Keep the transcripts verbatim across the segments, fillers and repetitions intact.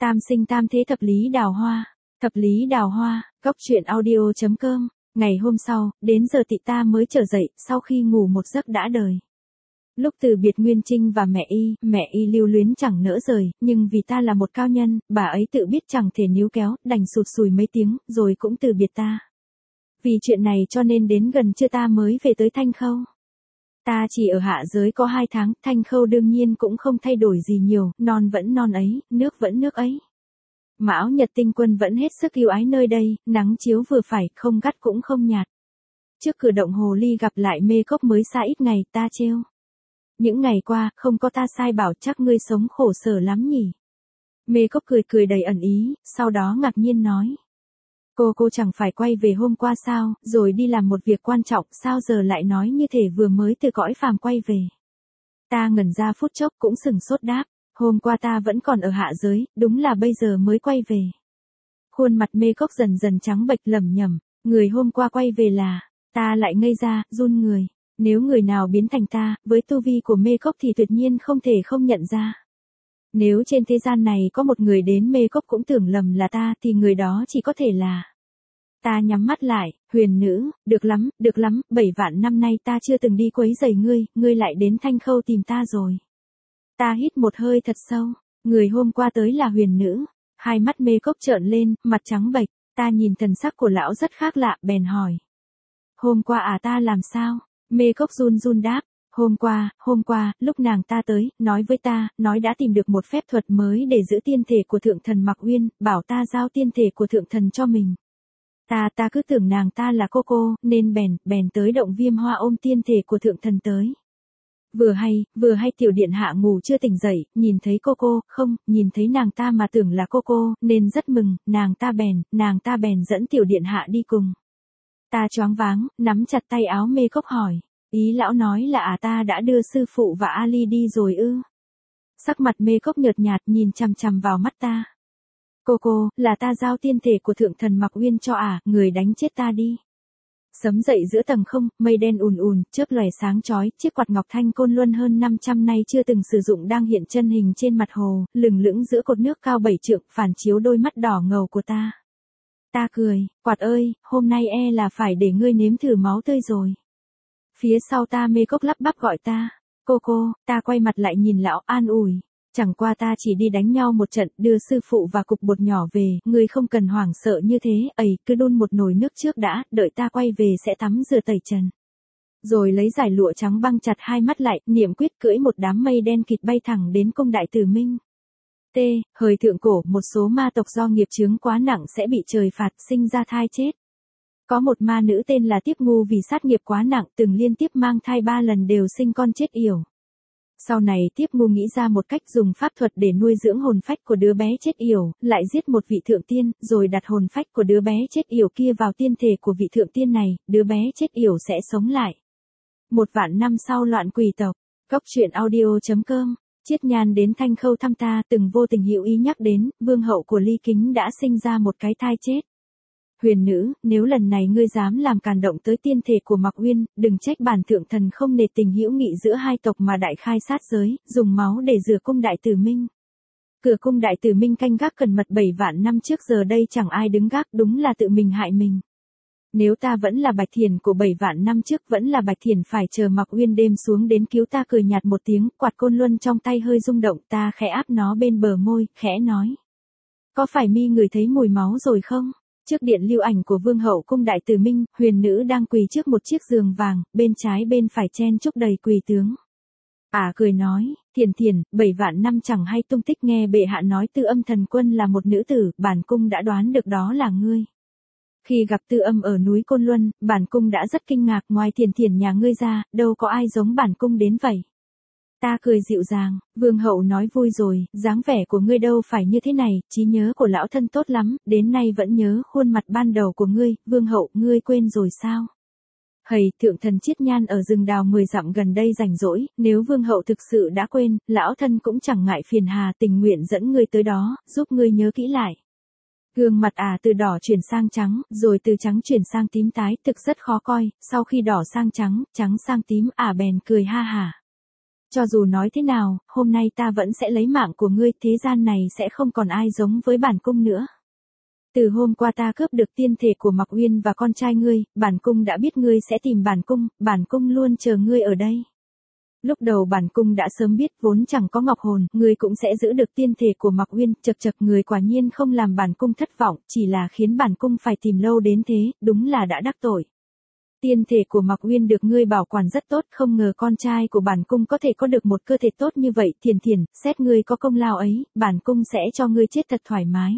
Tam sinh tam thế thập lý đào hoa, thập lý đào hoa, góc truyện audio.com. Ngày hôm sau, đến giờ tị ta mới trở dậy, sau khi ngủ một giấc đã đời. Lúc từ biệt Nguyên Trinh và mẹ y, mẹ y lưu luyến chẳng nỡ rời, nhưng vì ta là một cao nhân, bà ấy tự biết chẳng thể níu kéo, đành sụt sùi mấy tiếng, rồi cũng từ biệt ta. Vì chuyện này cho nên đến gần trưa ta mới về tới Thanh Khâu. Ta chỉ ở hạ giới có hai tháng, Thanh Khâu đương nhiên cũng không thay đổi gì nhiều, non vẫn non ấy, nước vẫn nước ấy. Mão Nhật tinh quân vẫn hết sức yêu ái nơi đây, nắng chiếu vừa phải, không gắt cũng không nhạt. Trước cửa động hồ ly gặp lại Mê Cốc mới xa ít ngày, ta trêu. Những ngày qua, không có ta sai bảo chắc ngươi sống khổ sở lắm nhỉ. Mê Cốc cười cười đầy ẩn ý, sau đó ngạc nhiên nói. Cô cô chẳng phải quay về hôm qua sao, rồi đi làm một việc quan trọng, sao giờ lại nói như thể vừa mới từ cõi phàm quay về. Ta ngẩn ra phút chốc cũng sừng sốt đáp, hôm qua ta vẫn còn ở hạ giới, đúng là bây giờ mới quay về. Khuôn mặt Mê Cốc dần dần trắng bệch lẩm nhẩm, người hôm qua quay về là, ta lại ngây ra, run người. Nếu người nào biến thành ta, với tu vi của Mê Cốc thì tuyệt nhiên không thể không nhận ra. Nếu trên thế gian này có một người đến Mê Cốc cũng tưởng lầm là ta thì người đó chỉ có thể là. Ta nhắm mắt lại, huyền nữ, được lắm, được lắm, bảy vạn năm nay ta chưa từng đi quấy rầy ngươi, ngươi lại đến Thanh Khâu tìm ta rồi. Ta hít một hơi thật sâu, người hôm qua tới là huyền nữ, hai mắt Mê Cốc trợn lên, mặt trắng bệch, ta nhìn thần sắc của lão rất khác lạ, bèn hỏi. Hôm qua à ta làm sao? Mê Cốc run run đáp, hôm qua, hôm qua, lúc nàng ta tới, nói với ta, nói đã tìm được một phép thuật mới để giữ tiên thể của thượng thần Mạc Uyên, bảo ta giao tiên thể của thượng thần cho mình. Ta ta cứ tưởng nàng ta là cô cô, nên bèn, bèn tới động Viêm Hoa ôm tiên thể của thượng thần tới. Vừa hay, vừa hay tiểu điện hạ ngủ chưa tỉnh dậy, nhìn thấy cô cô, không, nhìn thấy nàng ta mà tưởng là cô cô, nên rất mừng, nàng ta bèn, nàng ta bèn dẫn tiểu điện hạ đi cùng. Ta choáng váng, nắm chặt tay áo Mê Cốc hỏi, ý lão nói là à ta đã đưa sư phụ và Ali đi rồi ư? Sắc mặt Mê Cốc nhợt nhạt nhìn chằm chằm vào mắt ta. Cô cô, là ta giao tiên thể của thượng thần Mạc Uyên cho à, người đánh chết ta đi. Sấm dậy giữa tầng không, mây đen ùn ùn, chớp lòe sáng chói, chiếc quạt ngọc thanh côn luân hơn năm trăm nay chưa từng sử dụng đang hiện chân hình trên mặt hồ, lừng lững giữa cột nước cao bảy trượng, phản chiếu đôi mắt đỏ ngầu của ta. Ta cười, quạt ơi, hôm nay e là phải để ngươi nếm thử máu tươi rồi. Phía sau ta Mê Cốc lắp bắp gọi ta, cô cô, ta quay mặt lại nhìn lão an ủi. Chẳng qua ta chỉ đi đánh nhau một trận, đưa sư phụ và cục bột nhỏ về, ngươi không cần hoảng sợ như thế, ầy, cứ đun một nồi nước trước đã, đợi ta quay về sẽ tắm rửa tẩy trần. Rồi lấy giải lụa trắng băng chặt hai mắt lại, niệm quyết cưỡi một đám mây đen kịt bay thẳng đến cung đại tử Minh. T. Hời thượng cổ, một số ma tộc do nghiệp chướng quá nặng sẽ bị trời phạt, sinh ra thai chết. Có một ma nữ tên là Tiếp Ngu vì sát nghiệp quá nặng, từng liên tiếp mang thai ba lần đều sinh con chết yểu. Sau này Tiếp Ngu nghĩ ra một cách dùng pháp thuật để nuôi dưỡng hồn phách của đứa bé chết yểu, lại giết một vị thượng tiên, rồi đặt hồn phách của đứa bé chết yểu kia vào tiên thể của vị thượng tiên này, đứa bé chết yểu sẽ sống lại. Một vạn năm sau loạn quỷ tộc, góc truyện audio.com, Chiết Nhan đến Thanh Khâu thăm ta, từng vô tình hữu ý nhắc đến, vương hậu của Ly Kính đã sinh ra một cái thai chết. Huyền nữ, nếu lần này ngươi dám làm càn động tới tiên thể của Mạc Uyên, đừng trách bản thượng thần không nể tình hữu nghị giữa hai tộc mà đại khai sát giới, dùng máu để rửa cung đại tử Minh. Cửa cung đại tử Minh canh gác cẩn mật bảy vạn năm trước giờ đây chẳng ai đứng gác, đúng là tự mình hại mình. Nếu ta vẫn là Bạch Thiền của bảy vạn năm trước, vẫn là Bạch Thiền phải chờ Mạc Uyên đêm xuống đến cứu ta. Cười nhạt một tiếng, quạt côn luân trong tay hơi rung động, ta khẽ áp nó bên bờ môi, khẽ nói. Có phải mi ngửi thấy mùi máu rồi không? Trước điện lưu ảnh của vương hậu cung đại tử Minh, huyền nữ đang quỳ trước một chiếc giường vàng, bên trái bên phải chen chúc đầy quỳ tướng. À cười nói, Thiền Thiền, bảy vạn năm chẳng hay tung tích, nghe bệ hạ nói Tư Âm thần quân là một nữ tử, bản cung đã đoán được đó là ngươi. Khi gặp Tư Âm ở núi Côn Luân, bản cung đã rất kinh ngạc, ngoài Thiền Thiền nhà ngươi ra, đâu có ai giống bản cung đến vậy. Ta cười dịu dàng, vương hậu nói vui rồi, dáng vẻ của ngươi đâu phải như thế này, trí nhớ của lão thân tốt lắm, đến nay vẫn nhớ khuôn mặt ban đầu của ngươi, vương hậu, ngươi quên rồi sao? Hầy, thượng thần Chiết Nhan ở rừng đào mười dặm gần đây rảnh rỗi, nếu vương hậu thực sự đã quên, lão thân cũng chẳng ngại phiền hà, tình nguyện dẫn ngươi tới đó, giúp ngươi nhớ kỹ lại. Gương mặt à từ đỏ chuyển sang trắng, rồi từ trắng chuyển sang tím tái, thực rất khó coi, sau khi đỏ sang trắng, trắng sang tím, à bèn cười ha hả. Cho dù nói thế nào, hôm nay ta vẫn sẽ lấy mạng của ngươi, thế gian này sẽ không còn ai giống với bản cung nữa. Từ hôm qua ta cướp được tiên thể của Mạc Uyên và con trai ngươi, bản cung đã biết ngươi sẽ tìm bản cung, bản cung luôn chờ ngươi ở đây. Lúc đầu bản cung đã sớm biết vốn chẳng có ngọc hồn, ngươi cũng sẽ giữ được tiên thể của Mạc Uyên, chật chật người quả nhiên không làm bản cung thất vọng, chỉ là khiến bản cung phải tìm lâu đến thế, đúng là đã đắc tội. Tiên thể của Mạc Uyên được ngươi bảo quản rất tốt, không ngờ con trai của bản cung có thể có được một cơ thể tốt như vậy, Thiền Thiền, xét ngươi có công lao ấy, bản cung sẽ cho ngươi chết thật thoải mái.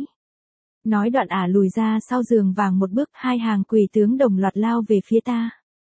Nói đoạn ả lùi ra sau giường vàng một bước, hai hàng quỷ tướng đồng loạt lao về phía ta.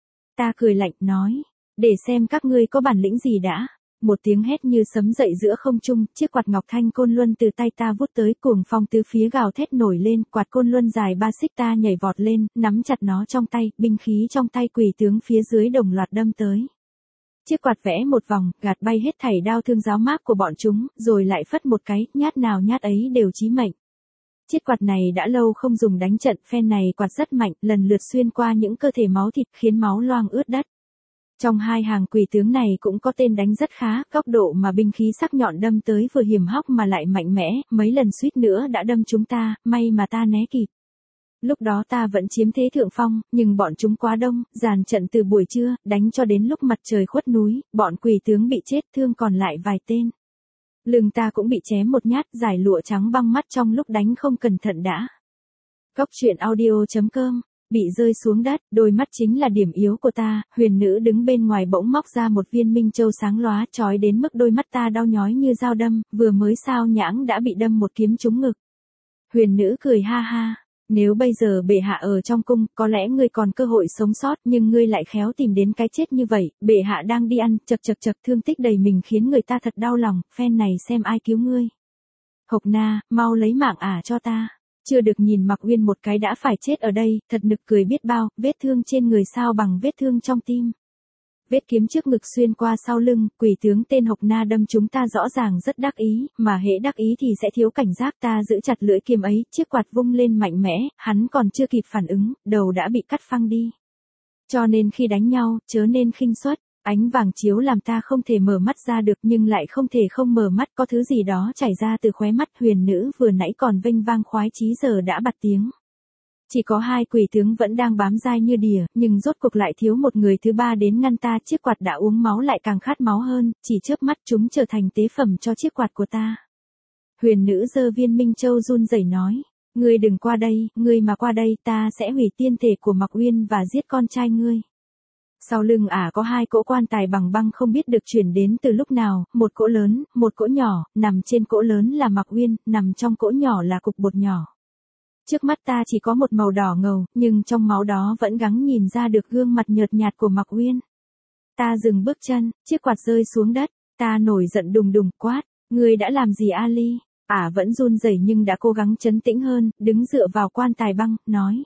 Ta cười lạnh, nói, để xem các ngươi có bản lĩnh gì đã. Một tiếng hét như sấm dậy giữa không trung, chiếc quạt ngọc thanh côn luân từ tay ta vút tới, cuồng phong tứ phía gào thét nổi lên, quạt côn luân dài ba xích ta nhảy vọt lên, nắm chặt nó trong tay, binh khí trong tay quỷ tướng phía dưới đồng loạt đâm tới. Chiếc quạt vẽ một vòng, gạt bay hết thảy đao thương giáo mác của bọn chúng, rồi lại phất một cái, nhát nào nhát ấy đều chí mệnh. Chiếc quạt này đã lâu không dùng đánh trận, phen này quạt rất mạnh, lần lượt xuyên qua những cơ thể máu thịt khiến máu loang ướt đất. Trong hai hàng quỷ tướng này cũng có tên đánh rất khá, góc độ mà binh khí sắc nhọn đâm tới vừa hiểm hóc mà lại mạnh mẽ, mấy lần suýt nữa đã đâm chúng ta, may mà ta né kịp. Lúc đó ta vẫn chiếm thế thượng phong, nhưng bọn chúng quá đông, dàn trận từ buổi trưa, đánh cho đến lúc mặt trời khuất núi, bọn quỷ tướng bị chết thương còn lại vài tên. Lưng ta cũng bị chém một nhát, giải lụa trắng băng mắt trong lúc đánh không cẩn thận đã. Cốc truyện audio chấm com, bị rơi xuống đất, đôi mắt chính là điểm yếu của ta, huyền nữ đứng bên ngoài bỗng móc ra một viên minh châu sáng lóa, chói đến mức đôi mắt ta đau nhói như dao đâm, vừa mới sao nhãng đã bị đâm một kiếm trúng ngực. Huyền nữ cười ha ha, nếu bây giờ bệ hạ ở trong cung, có lẽ ngươi còn cơ hội sống sót, nhưng ngươi lại khéo tìm đến cái chết như vậy, bệ hạ đang đi ăn, chật chật chật, thương tích đầy mình khiến người ta thật đau lòng, phen này xem ai cứu ngươi. Hộc Na, mau lấy mạng ả cho ta. Chưa được nhìn Mạc Uyên một cái đã phải chết ở đây, thật nực cười biết bao, vết thương trên người sao bằng vết thương trong tim. Vết kiếm trước ngực xuyên qua sau lưng, quỷ tướng tên Hộc Na đâm chúng ta rõ ràng rất đắc ý, mà hễ đắc ý thì sẽ thiếu cảnh giác, ta giữ chặt lưỡi kiếm ấy, chiếc quạt vung lên mạnh mẽ, hắn còn chưa kịp phản ứng, đầu đã bị cắt phăng đi. Cho nên khi đánh nhau, chớ nên khinh suất. Ánh vàng chiếu làm ta không thể mở mắt ra được nhưng lại không thể không mở mắt, có thứ gì đó chảy ra từ khóe mắt. Huyền nữ vừa nãy còn vênh vang khoái chí giờ đã bật tiếng. Chỉ có hai quỷ tướng vẫn đang bám dai như đỉa, nhưng rốt cuộc lại thiếu một người thứ ba đến ngăn ta. Chiếc quạt đã uống máu lại càng khát máu hơn, chỉ chớp mắt chúng trở thành tế phẩm cho chiếc quạt của ta. Huyền nữ giơ viên minh châu run rẩy nói, ngươi đừng qua đây, ngươi mà qua đây ta sẽ hủy tiên thể của Mạc Uyên và giết con trai ngươi. Sau lưng ả à có hai cỗ quan tài bằng băng không biết được chuyển đến từ lúc nào, một cỗ lớn, một cỗ nhỏ, nằm trên cỗ lớn là Mạc Uyên, nằm trong cỗ nhỏ là cục bột nhỏ. Trước mắt ta chỉ có một màu đỏ ngầu, nhưng trong máu đó vẫn gắng nhìn ra được gương mặt nhợt nhạt của Mạc Uyên. Ta dừng bước chân, chiếc quạt rơi xuống đất, ta nổi giận đùng đùng quát, ngươi đã làm gì Ali? Ả à vẫn run rẩy nhưng đã cố gắng trấn tĩnh hơn, đứng dựa vào quan tài băng, nói.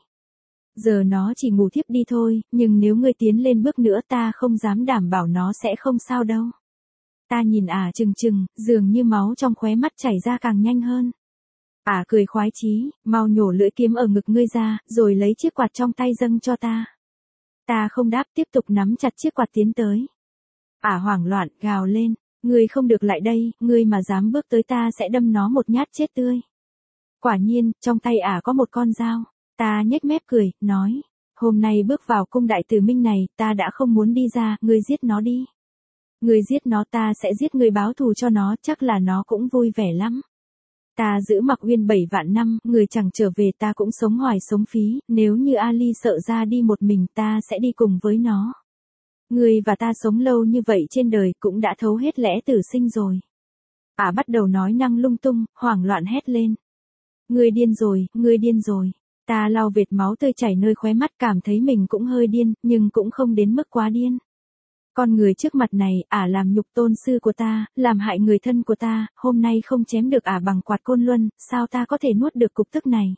Giờ nó chỉ ngủ thiếp đi thôi, nhưng nếu ngươi tiến lên bước nữa ta không dám đảm bảo nó sẽ không sao đâu. Ta nhìn ả à chừng chừng, dường như máu trong khóe mắt chảy ra càng nhanh hơn. Ả à cười khoái chí, mau nhổ lưỡi kiếm ở ngực ngươi ra, rồi lấy chiếc quạt trong tay dâng cho ta. Ta không đáp, tiếp tục nắm chặt chiếc quạt tiến tới. Ả à hoảng loạn, gào lên, ngươi không được lại đây, ngươi mà dám bước tới ta sẽ đâm nó một nhát chết tươi. Quả nhiên, trong tay ả à có một con dao. Ta nhếch mép cười, nói, hôm nay bước vào cung đại tử minh này, ta đã không muốn đi ra, ngươi giết nó đi. Ngươi giết nó ta sẽ giết ngươi báo thù cho nó, chắc là nó cũng vui vẻ lắm. Ta giữ Mạc Uyên bảy vạn năm, người chẳng trở về ta cũng sống hoài sống phí, nếu như Ali sợ ra đi một mình ta sẽ đi cùng với nó. Ngươi và ta sống lâu như vậy trên đời cũng đã thấu hết lẽ tử sinh rồi. Ả à bắt đầu nói năng lung tung, hoảng loạn hét lên. Ngươi điên rồi, ngươi điên rồi. Ta lau vệt máu tươi chảy nơi khóe mắt cảm thấy mình cũng hơi điên, nhưng cũng không đến mức quá điên. Con người trước mặt này, ả à làm nhục tôn sư của ta, làm hại người thân của ta, hôm nay không chém được ả à bằng quạt côn luân, sao ta có thể nuốt được cục tức này.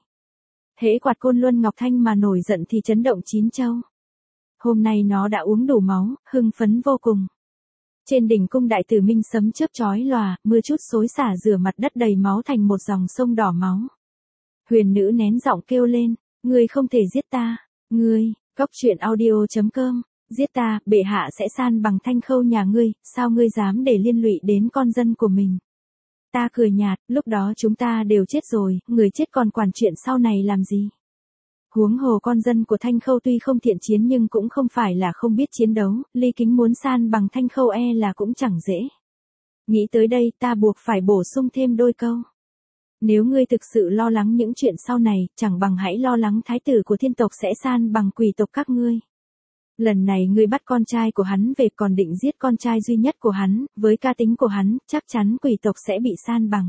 Hễ quạt côn luân ngọc thanh mà nổi giận thì chấn động chín châu. Hôm nay nó đã uống đủ máu, hưng phấn vô cùng. Trên đỉnh cung đại tử minh sấm chớp chói lòa, mưa chút xối xả rửa mặt đất đầy máu thành một dòng sông đỏ máu. Huyền nữ nén giọng kêu lên, ngươi không thể giết ta, ngươi, cốc truyện audio chấm com. Giết ta, bệ hạ sẽ san bằng Thanh Khâu nhà ngươi, sao ngươi dám để liên lụy đến con dân của mình. Ta cười nhạt, lúc đó chúng ta đều chết rồi, người chết còn quản chuyện sau này làm gì. Huống hồ con dân của Thanh Khâu tuy không thiện chiến nhưng cũng không phải là không biết chiến đấu, Ly Kính muốn san bằng Thanh Khâu e là cũng chẳng dễ. Nghĩ tới đây ta buộc phải bổ sung thêm đôi câu. Nếu ngươi thực sự lo lắng những chuyện sau này, chẳng bằng hãy lo lắng thái tử của thiên tộc sẽ san bằng quỷ tộc các ngươi. Lần này ngươi bắt con trai của hắn về còn định giết con trai duy nhất của hắn, với ca tính của hắn, chắc chắn quỷ tộc sẽ bị san bằng.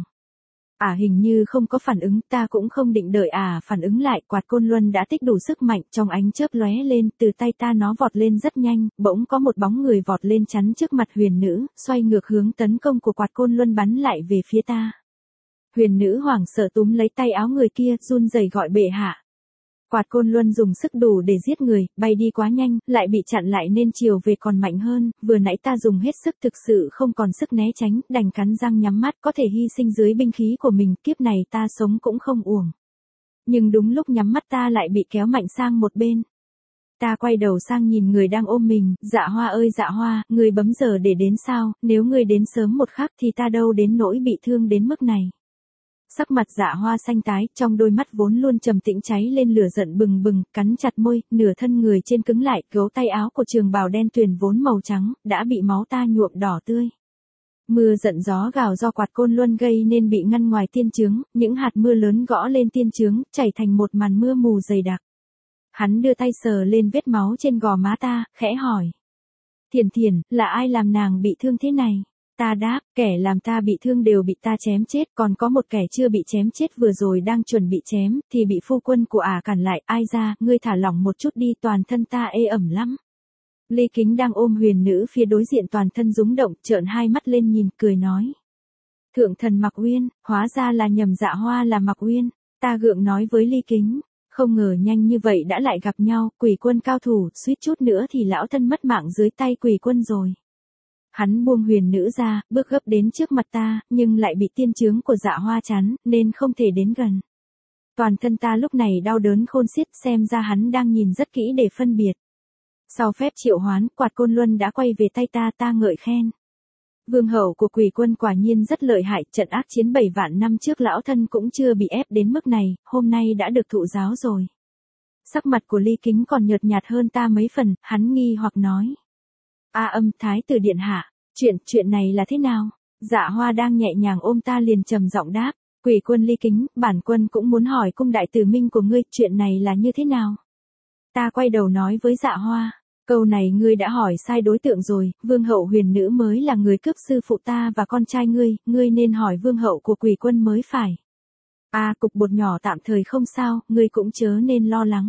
Ả à, hình như không có phản ứng, ta cũng không định đợi ả à, phản ứng lại, quạt côn luân đã tích đủ sức mạnh, trong ánh chớp lóe lên, từ tay ta nó vọt lên rất nhanh, bỗng có một bóng người vọt lên chắn trước mặt huyền nữ, xoay ngược hướng tấn công của quạt côn luân bắn lại về phía ta. Huyền nữ hoảng sợ túm lấy tay áo người kia, run rẩy gọi bệ hạ. Quạt côn luân dùng sức đủ để giết người, bay đi quá nhanh, lại bị chặn lại nên chiều về còn mạnh hơn, vừa nãy ta dùng hết sức thực sự không còn sức né tránh, đành cắn răng nhắm mắt có thể hy sinh dưới binh khí của mình, kiếp này ta sống cũng không uổng. Nhưng đúng lúc nhắm mắt ta lại bị kéo mạnh sang một bên. Ta quay đầu sang nhìn người đang ôm mình, Dạ Hoa ơi Dạ Hoa, người bấm giờ để đến sao, nếu người đến sớm một khắc thì ta đâu đến nỗi bị thương đến mức này. Sắc mặt Dạ Hoa xanh tái, trong đôi mắt vốn luôn trầm tĩnh cháy lên lửa giận bừng bừng, cắn chặt môi, nửa thân người trên cứng lại, gấu tay áo của trường bào đen tuyền vốn màu trắng, đã bị máu ta nhuộm đỏ tươi. Mưa giận gió gào do quạt côn luân gây nên bị ngăn ngoài tiên chướng, những hạt mưa lớn gõ lên tiên chướng, chảy thành một màn mưa mù dày đặc. Hắn đưa tay sờ lên vết máu trên gò má ta, khẽ hỏi. Thiền Thiền, là ai làm nàng bị thương thế này? Ta đáp, kẻ làm ta bị thương đều bị ta chém chết, còn có một kẻ chưa bị chém chết vừa rồi đang chuẩn bị chém, thì bị phu quân của ả à cản lại, ai ra, ngươi thả lỏng một chút đi, toàn thân ta ê ẩm lắm. Ly Kính đang ôm huyền nữ phía đối diện toàn thân rúng động, trợn hai mắt lên nhìn, cười nói. Thượng thần Mạc Uyên, hóa ra là nhầm Dạ Hoa là Mạc Uyên, ta gượng nói với Ly Kính. Không ngờ nhanh như vậy đã lại gặp nhau, Quỷ Quân cao thủ, suýt chút nữa thì lão thân mất mạng dưới tay Quỷ Quân rồi. Hắn buông huyền nữ ra, bước gấp đến trước mặt ta, nhưng lại bị tiên chướng của Dạ Hoa chắn, nên không thể đến gần. Toàn thân ta lúc này đau đớn khôn xiết, xem ra hắn đang nhìn rất kỹ để phân biệt. Sau phép triệu hoán, quạt côn luân đã quay về tay ta, ta ngợi khen. Vương hậu của Quỷ Quân quả nhiên rất lợi hại, trận ác chiến bảy vạn năm trước lão thân cũng chưa bị ép đến mức này, hôm nay đã được thụ giáo rồi. Sắc mặt của Ly Kính còn nhợt nhạt hơn ta mấy phần, hắn nghi hoặc nói. A Âm thái tử điện hạ, chuyện, chuyện này là thế nào? Dạ Hoa đang nhẹ nhàng ôm ta liền trầm giọng đáp, Quỷ Quân Ly Kính, bản quân cũng muốn hỏi cung đại tử minh của ngươi, chuyện này là như thế nào? Ta quay đầu nói với Dạ Hoa, câu này ngươi đã hỏi sai đối tượng rồi, vương hậu huyền nữ mới là người cướp sư phụ ta và con trai ngươi, ngươi nên hỏi vương hậu của Quỷ Quân mới phải. A à, cục bột nhỏ tạm thời không sao, ngươi cũng chớ nên lo lắng.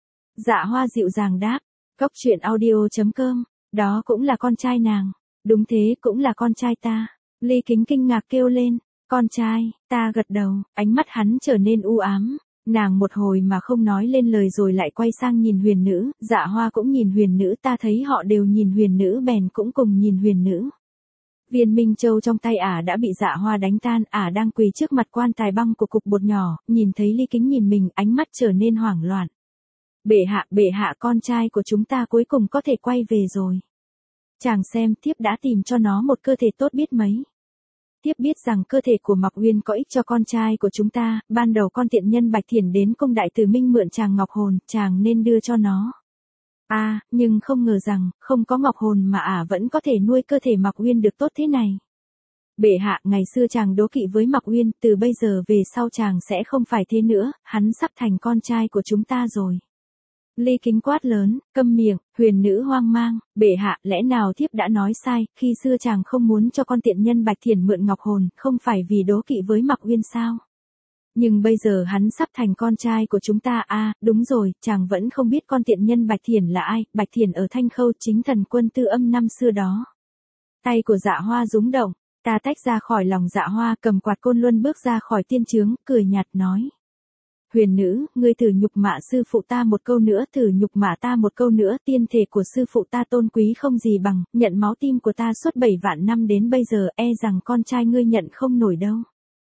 Dạ Hoa dịu dàng đáp, cốc truyện audio chấm com. Đó cũng là con trai nàng. Đúng thế, cũng là con trai ta. Ly Kính kinh ngạc kêu lên. Con trai, ta gật đầu, ánh mắt hắn trở nên u ám. Nàng một hồi mà không nói lên lời rồi lại quay sang nhìn huyền nữ. Dạ Hoa cũng nhìn huyền nữ, ta thấy họ đều nhìn huyền nữ bèn cũng cùng nhìn huyền nữ. Viên Minh Châu trong tay ả đã bị Dạ Hoa đánh tan, ả đang quỳ trước mặt quan tài băng của cục bột nhỏ, nhìn thấy Ly Kính nhìn mình, ánh mắt trở nên hoảng loạn. Bệ hạ, bệ hạ, con trai của chúng ta cuối cùng có thể quay về rồi. Chàng xem, thiếp đã tìm cho nó một cơ thể tốt biết mấy. Thiếp biết rằng cơ thể của Mạc Uyên có ích cho con trai của chúng ta, ban đầu con tiện nhân Bạch Thiển đến cung đại tử minh mượn chàng ngọc hồn, chàng nên đưa cho nó. À, nhưng không ngờ rằng, không có ngọc hồn mà ả vẫn có thể nuôi cơ thể Mạc Uyên được tốt thế này. Bệ hạ, ngày xưa chàng đố kỵ với Mạc Uyên, từ bây giờ về sau chàng sẽ không phải thế nữa, hắn sắp thành con trai của chúng ta rồi. Ly Kính quát lớn, câm miệng, huyền nữ hoang mang, bệ hạ, lẽ nào thiếp đã nói sai, khi xưa chàng không muốn cho con tiện nhân Bạch Thiển mượn ngọc hồn, không phải vì đố kỵ với Mạc Uyên sao? Nhưng bây giờ hắn sắp thành con trai của chúng ta, a à, đúng rồi, chàng vẫn không biết con tiện nhân Bạch Thiển là ai, Bạch Thiển ở Thanh Khâu chính thần quân Tư Âm năm xưa đó. Tay của Dạ Hoa rúng động, ta tách ra khỏi lòng Dạ Hoa, cầm quạt côn luân bước ra khỏi tiên chướng, cười nhạt nói. Huyền nữ, ngươi thử nhục mạ sư phụ ta một câu nữa, thử nhục mạ ta một câu nữa, tiên thể của sư phụ ta tôn quý không gì bằng, nhận máu tim của ta suốt bảy vạn năm đến bây giờ, e rằng con trai ngươi nhận không nổi đâu.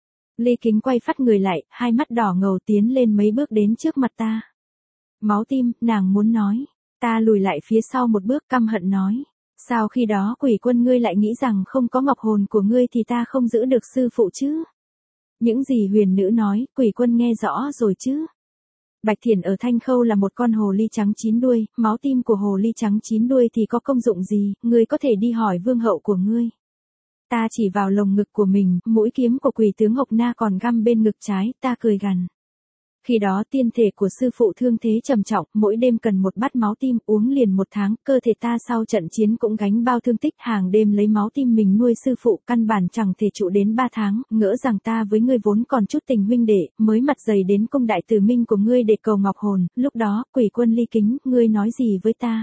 Ly Kính quay phát người lại, hai mắt đỏ ngầu tiến lên mấy bước đến trước mặt ta. Máu tim, nàng muốn nói. Ta lùi lại phía sau một bước căm hận nói. Sao khi đó quỷ quân ngươi lại nghĩ rằng không có ngọc hồn của ngươi thì ta không giữ được sư phụ chứ? Những gì huyền nữ nói, quỷ quân nghe rõ rồi chứ? Bạch Thiển ở Thanh Khâu là một con hồ ly trắng chín đuôi, máu tim của hồ ly trắng chín đuôi thì có công dụng gì, ngươi có thể đi hỏi vương hậu của ngươi. Ta chỉ vào lồng ngực của mình, mũi kiếm của quỷ tướng Hộc Na còn găm bên ngực trái, ta cười gằn. Khi đó tiên thể của sư phụ thương thế trầm trọng, mỗi đêm cần một bát máu tim, uống liền một tháng, cơ thể ta sau trận chiến cũng gánh bao thương tích, hàng đêm lấy máu tim mình nuôi sư phụ, căn bản chẳng thể trụ đến ba tháng, ngỡ rằng ta với ngươi vốn còn chút tình huynh đệ, mới mặt dày đến cung đại tử minh của ngươi để cầu ngọc hồn, lúc đó, quỷ quân Ly Kính, ngươi nói gì với ta?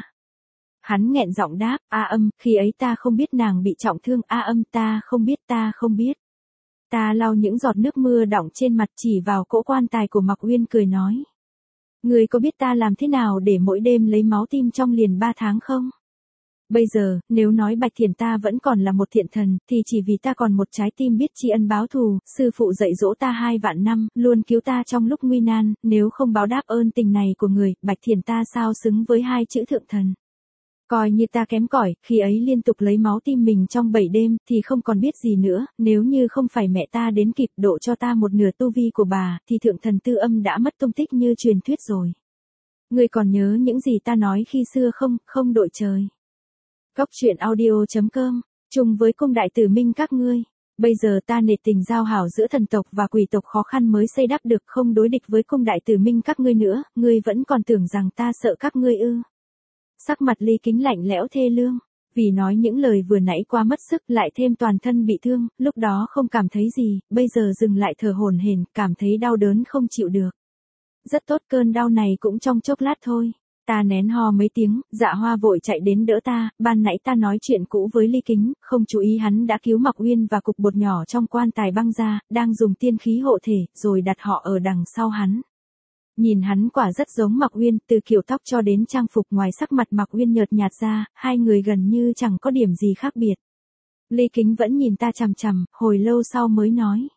Hắn nghẹn giọng đáp, A Âm, khi ấy ta không biết nàng bị trọng thương, A Âm, ta không biết, ta không biết. Ta lau những giọt nước mưa đọng trên mặt chỉ vào cỗ quan tài của Mạc Uyên cười nói. Ngươi có biết ta làm thế nào để mỗi đêm lấy máu tim trong liền ba tháng không? Bây giờ, nếu nói Bạch Thiển ta vẫn còn là một thiện thần, thì chỉ vì ta còn một trái tim biết tri ân báo thù, sư phụ dạy dỗ ta hai vạn năm, luôn cứu ta trong lúc nguy nan, nếu không báo đáp ơn tình này của người, Bạch Thiển ta sao xứng với hai chữ thượng thần. Coi như ta kém cỏi, khi ấy liên tục lấy máu tim mình trong bảy đêm, thì không còn biết gì nữa, nếu như không phải mẹ ta đến kịp độ cho ta một nửa tu vi của bà, thì thượng thần Tư Âm đã mất tung tích như truyền thuyết rồi. Ngươi còn nhớ những gì ta nói khi xưa không, không đội trời. Góc truyện audio chấm com, chung với cung đại tử minh các ngươi. Bây giờ ta nể tình giao hảo giữa thần tộc và quỷ tộc khó khăn mới xây đắp được, không đối địch với cung đại tử minh các ngươi nữa, ngươi vẫn còn tưởng rằng ta sợ các ngươi ư? Sắc mặt Ly Kính lạnh lẽo thê lương, vì nói những lời vừa nãy quá mất sức, lại thêm toàn thân bị thương, lúc đó không cảm thấy gì, bây giờ dừng lại thở hổn hển, cảm thấy đau đớn không chịu được. Rất tốt, cơn đau này cũng trong chốc lát thôi. Ta nén ho mấy tiếng, Dạ Hoa vội chạy đến đỡ ta, ban nãy ta nói chuyện cũ với Ly Kính, không chú ý hắn đã cứu Mạc Uyên và cục bột nhỏ trong quan tài băng ra, đang dùng tiên khí hộ thể, rồi đặt họ ở đằng sau hắn. Nhìn hắn quả rất giống Mạc Uyên, từ kiểu tóc cho đến trang phục, ngoài sắc mặt Mạc Uyên nhợt nhạt ra, hai người gần như chẳng có điểm gì khác biệt. Ly Kính vẫn nhìn ta chằm chằm, hồi lâu sau mới nói.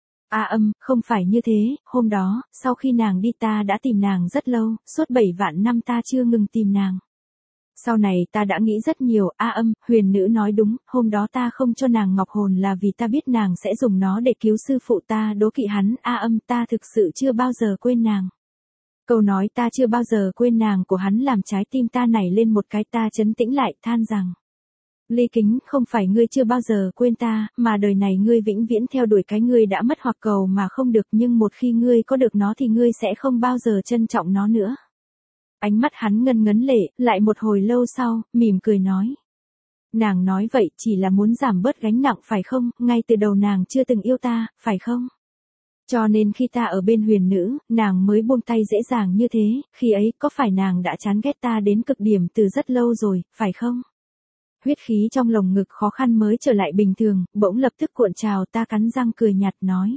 A Âm, không phải như thế, hôm đó, sau khi nàng đi ta đã tìm nàng rất lâu, suốt bảy vạn năm ta chưa ngừng tìm nàng. Sau này ta đã nghĩ rất nhiều, A Âm, huyền nữ nói đúng, hôm đó ta không cho nàng ngọc hồn là vì ta biết nàng sẽ dùng nó để cứu sư phụ ta, đố kỵ hắn, A Âm, ta thực sự chưa bao giờ quên nàng. Câu nói ta chưa bao giờ quên nàng của hắn làm trái tim ta nảy lên một cái, ta trấn tĩnh lại, than rằng. Ly Kính, không phải ngươi chưa bao giờ quên ta, mà đời này ngươi vĩnh viễn theo đuổi cái ngươi đã mất hoặc cầu mà không được, nhưng một khi ngươi có được nó thì ngươi sẽ không bao giờ trân trọng nó nữa. Ánh mắt hắn ngân ngấn lệ, lại một hồi lâu sau, mỉm cười nói. Nàng nói vậy chỉ là muốn giảm bớt gánh nặng phải không, ngay từ đầu nàng chưa từng yêu ta, phải không? Cho nên khi ta ở bên huyền nữ, nàng mới buông tay dễ dàng như thế, khi ấy có phải nàng đã chán ghét ta đến cực điểm từ rất lâu rồi, phải không? Huyết khí trong lồng ngực khó khăn mới trở lại bình thường, bỗng lập tức cuộn trào, ta cắn răng cười nhạt nói.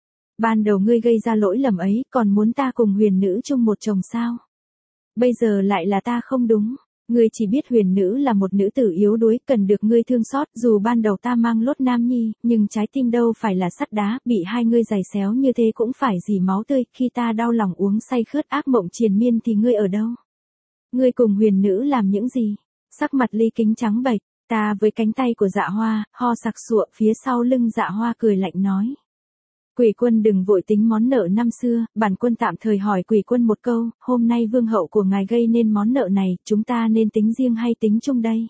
Ban đầu ngươi gây ra lỗi lầm ấy, còn muốn ta cùng huyền nữ chung một chồng sao? Bây giờ lại là ta không đúng. Ngươi chỉ biết huyền nữ là một nữ tử yếu đuối, cần được ngươi thương xót, dù ban đầu ta mang lốt nam nhi, nhưng trái tim đâu phải là sắt đá, bị hai ngươi giày xéo như thế cũng phải dì máu tươi, khi ta đau lòng uống say khướt ác mộng triền miên thì ngươi ở đâu? Ngươi cùng huyền nữ làm những gì? Sắc mặt Ly Kính trắng bệch, ta với cánh tay của Dạ Hoa, ho sặc sụa, phía sau lưng Dạ Hoa cười lạnh nói. Quỷ quân đừng vội tính món nợ năm xưa, bản quân tạm thời hỏi quỷ quân một câu, hôm nay vương hậu của ngài gây nên món nợ này, chúng ta nên tính riêng hay tính chung đây?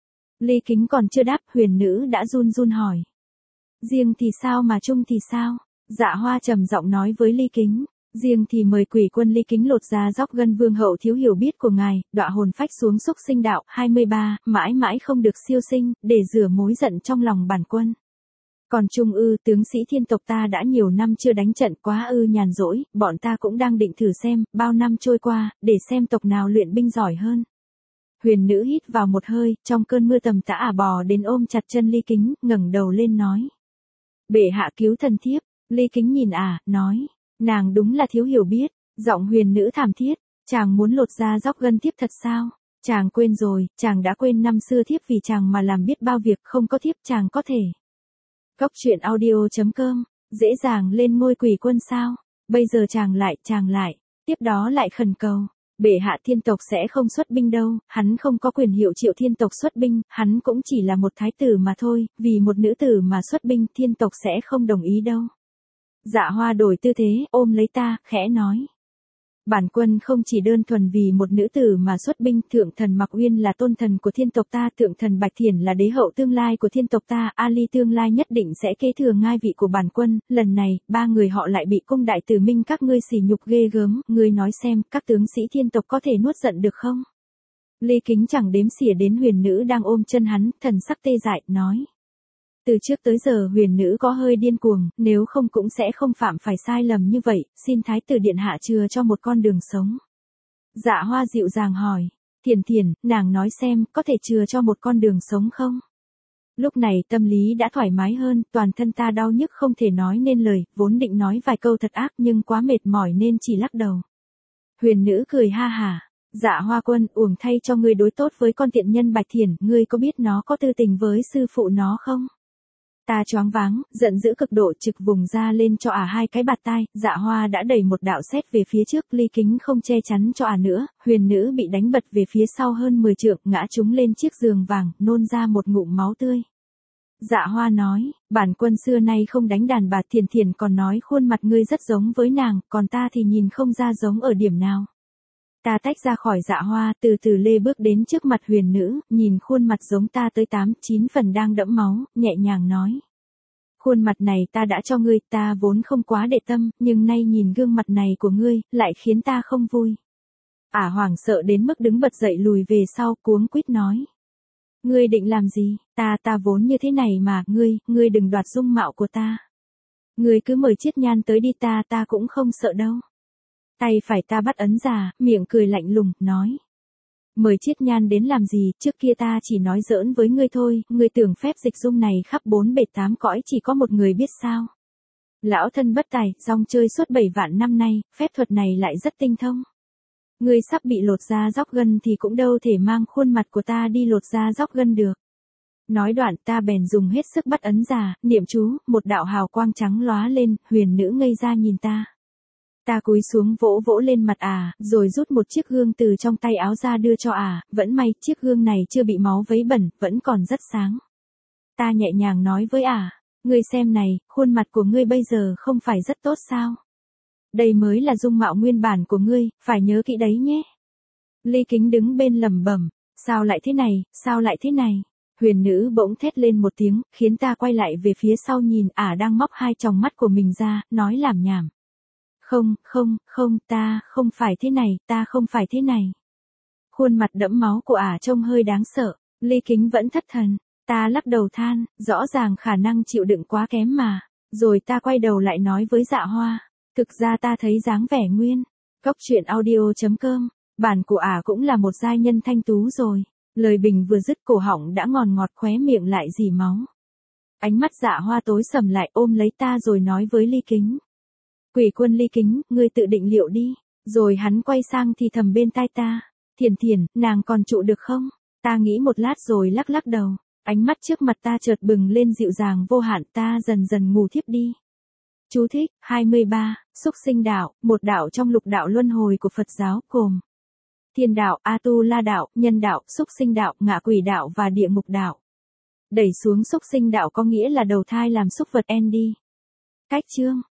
Ly Kính còn chưa đáp, huyền nữ đã run run hỏi. Riêng thì sao mà chung thì sao? Dạ Hoa trầm giọng nói với Ly Kính. Riêng thì mời quỷ quân Ly Kính lột ra dóc gân vương hậu thiếu hiểu biết của ngài, đọa hồn phách xuống xúc sinh đạo, hai mươi ba, mãi mãi không được siêu sinh, để rửa mối giận trong lòng bản quân. Còn Trung ư, tướng sĩ thiên tộc ta đã nhiều năm chưa đánh trận, quá ư nhàn rỗi, bọn ta cũng đang định thử xem, bao năm trôi qua, để xem tộc nào luyện binh giỏi hơn. Huyền nữ hít vào một hơi, trong cơn mưa tầm tã ả bò đến ôm chặt chân Ly Kính, ngẩng đầu lên nói. Bệ hạ cứu thần thiếp. Ly Kính nhìn ả, nói. Nàng đúng là thiếu hiểu biết. Giọng huyền nữ thảm thiết. Chàng muốn lột ra dóc gân thiếp thật sao? Chàng quên rồi, chàng đã quên năm xưa thiếp vì chàng mà làm biết bao việc, không có thiếp chàng có thể. Góc truyện audio chấm com, dễ dàng lên ngôi quỷ quân sao? Bây giờ chàng lại, chàng lại, tiếp đó lại khẩn cầu. Bệ hạ thiên tộc sẽ không xuất binh đâu, hắn không có quyền hiệu triệu thiên tộc xuất binh, hắn cũng chỉ là một thái tử mà thôi, vì một nữ tử mà xuất binh thiên tộc sẽ không đồng ý đâu. Dạ Hoa đổi tư thế, ôm lấy ta, khẽ nói. Bản quân không chỉ đơn thuần vì một nữ tử mà xuất binh, thượng thần Mạc Uyên là tôn thần của thiên tộc ta, thượng thần Bạch Thiển là đế hậu tương lai của thiên tộc ta, Ali tương lai nhất định sẽ kế thừa ngai vị của bản quân, lần này, ba người họ lại bị cung đại tử Minh các ngươi sỉ nhục ghê gớm, ngươi nói xem, các tướng sĩ thiên tộc có thể nuốt giận được không? Ly Kính chẳng đếm xỉa đến huyền nữ đang ôm chân hắn, thần sắc tê dại, nói. Từ trước tới giờ huyền nữ có hơi điên cuồng, nếu không cũng sẽ không phạm phải sai lầm như vậy, xin thái tử điện hạ chừa cho một con đường sống. Dạ Hoa dịu dàng hỏi, Thiền Thiền, nàng nói xem, có thể chừa cho một con đường sống không? Lúc này tâm lý đã thoải mái hơn, toàn thân ta đau nhức không thể nói nên lời, vốn định nói vài câu thật ác nhưng quá mệt mỏi nên chỉ lắc đầu. Huyền nữ cười ha hả. Dạ Hoa quân, uổng thay cho ngươi đối tốt với con tiện nhân Bạch Thiển, ngươi có biết nó có tư tình với sư phụ nó không? Ta choáng váng, giận dữ cực độ trực vùng ra lên cho ả hai cái bạt tai, Dạ Hoa đã đẩy một đạo sét về phía trước, Ly Kính không che chắn cho ả nữa, huyền nữ bị đánh bật về phía sau hơn mười trượng, ngã trúng lên chiếc giường vàng, nôn ra một ngụm máu tươi. Dạ Hoa nói, bản quân xưa nay không đánh đàn bà, Thiền Thiền còn nói khuôn mặt ngươi rất giống với nàng, còn ta thì nhìn không ra giống ở điểm nào. Ta tách ra khỏi Dạ Hoa, từ từ lê bước đến trước mặt huyền nữ, nhìn khuôn mặt giống ta tới tám, chín phần đang đẫm máu, nhẹ nhàng nói. Khuôn mặt này ta đã cho ngươi, ta vốn không quá để tâm, nhưng nay nhìn gương mặt này của ngươi, lại khiến ta không vui. Ả hoảng sợ đến mức đứng bật dậy lùi về sau, cuống quýt nói. Ngươi định làm gì, ta ta vốn như thế này mà, ngươi, ngươi đừng đoạt dung mạo của ta. Ngươi cứ mời Chiết Nhan tới đi, ta ta cũng không sợ đâu. Tay phải ta bắt ấn già, miệng cười lạnh lùng, nói. Mời Chiết Nhan đến làm gì, trước kia ta chỉ nói giỡn với ngươi thôi, ngươi tưởng phép dịch dung này khắp bốn bể tám cõi chỉ có một người biết sao. Lão thân bất tài, rong chơi suốt bảy vạn năm nay, phép thuật này lại rất tinh thông. Ngươi sắp bị lột da róc gân thì cũng đâu thể mang khuôn mặt của ta đi lột da róc gân được. Nói đoạn ta bèn dùng hết sức bắt ấn già, niệm chú, một đạo hào quang trắng lóa lên, huyền nữ ngây ra nhìn ta. Ta cúi xuống vỗ vỗ lên mặt ả, rồi rút một chiếc gương từ trong tay áo ra đưa cho ả, vẫn may chiếc gương này chưa bị máu vấy bẩn, vẫn còn rất sáng. Ta nhẹ nhàng nói với ả, ngươi xem này, khuôn mặt của ngươi bây giờ không phải rất tốt sao? Đây mới là dung mạo nguyên bản của ngươi, phải nhớ kỹ đấy nhé. Ly Kính đứng bên lẩm bẩm, sao lại thế này, sao lại thế này? Huyền nữ bỗng thét lên một tiếng, khiến ta quay lại về phía sau nhìn ả đang móc hai tròng mắt của mình ra, nói làm nhảm. Không, không, không, ta, không phải thế này, ta không phải thế này. Khuôn mặt đẫm máu của ả trông hơi đáng sợ, Ly Kính vẫn thất thần, ta lắc đầu than, rõ ràng khả năng chịu đựng quá kém mà. Rồi ta quay đầu lại nói với Dạ Hoa, thực ra ta thấy dáng vẻ nguyên. Cốc truyện audio chấm com, bản của ả cũng là một giai nhân thanh tú rồi. Lời bình vừa dứt cổ họng đã ngòn ngọt, khóe miệng lại dì máu. Ánh mắt Dạ Hoa tối sầm lại, ôm lấy ta rồi nói với Ly Kính. Quỷ quân Ly Kính, ngươi tự định liệu đi. Rồi hắn quay sang thì thầm bên tai ta. Thiền Thiền, nàng còn trụ được không? Ta nghĩ một lát rồi lắc lắc đầu. Ánh mắt trước mặt ta chợt bừng lên dịu dàng vô hạn, ta dần dần ngủ thiếp đi. Chú thích, hai mươi ba, Xúc Sinh đạo, một đạo trong lục đạo luân hồi của Phật giáo, gồm Thiên đạo, A-tu-la đạo, Nhân đạo, Xúc Sinh đạo, Ngạ Quỷ đạo và Địa Ngục đạo. Đẩy xuống Xúc Sinh đạo có nghĩa là đầu thai làm súc vật en đi. Cách chương